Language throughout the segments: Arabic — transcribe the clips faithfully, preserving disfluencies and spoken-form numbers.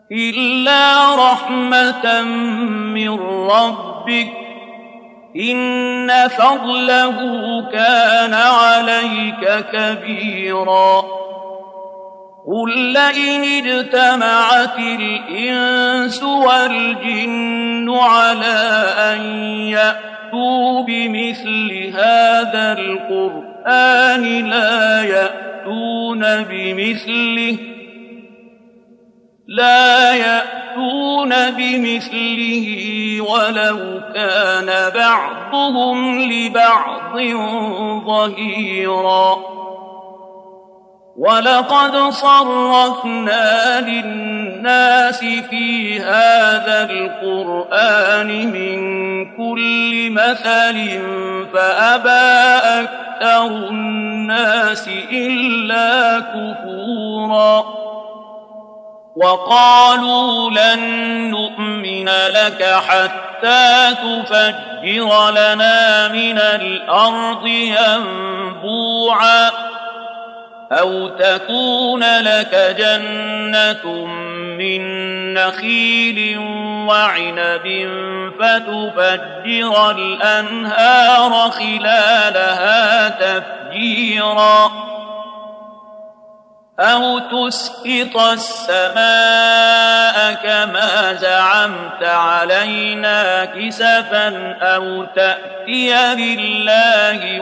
إلا رحمة من ربك إن فضله كان عليك كبيرا قل لئن اجتمعت الإنس والجن على أن يأتوا بمثل هذا القرآن لا يأتون بمثله لا يأتون بمثله ولو كان بعضهم لبعض ظهيرا ولقد صرفنا للناس في هذا القرآن من كل مثل فأبى أكثر الناس إلا كفورا وقالوا لن نؤمن لك حتى تفجر لنا من الأرض ينبوعا أو تكون لك جنة من نخيل وعنب فتفجر الأنهار خلالها تفجيرا أو تسقط السماء كما زعمت علينا كسفا أو تأتي بالله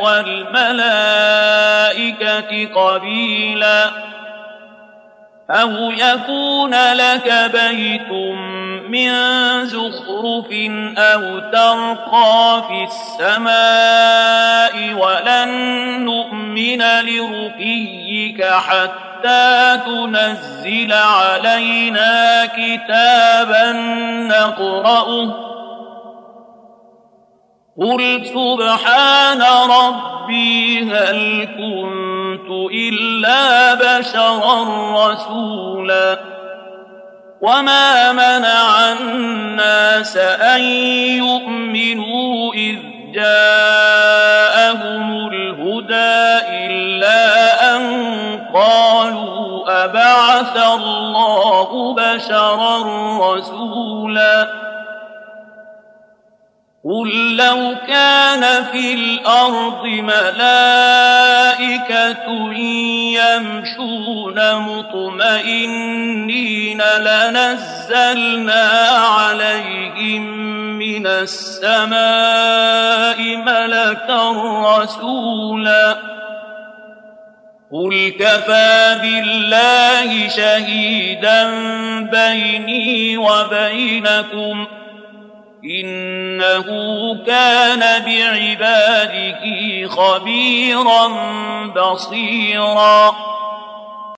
والملائكة قبيلا أو يكون لك بيت من زخرف أو ترقى في السماء ولن نؤمن لرقيك حتى تنزل علينا كتابا نقرأه قل سبحان ربي هل كنت إلا بشرا رسولا وما منع الناس أن يؤمنوا إذ جاءهم الهدى إلا أن قالوا أبعث الله بشرا رسولا قل لو كان في الأرض ملائكة يمشون مطمئنين لنزلنا عليهم من السماء ملكا رسولا قل كفى بالله شهيدا بيني وبينكم إنه كان بعباده خبيرا بصيرا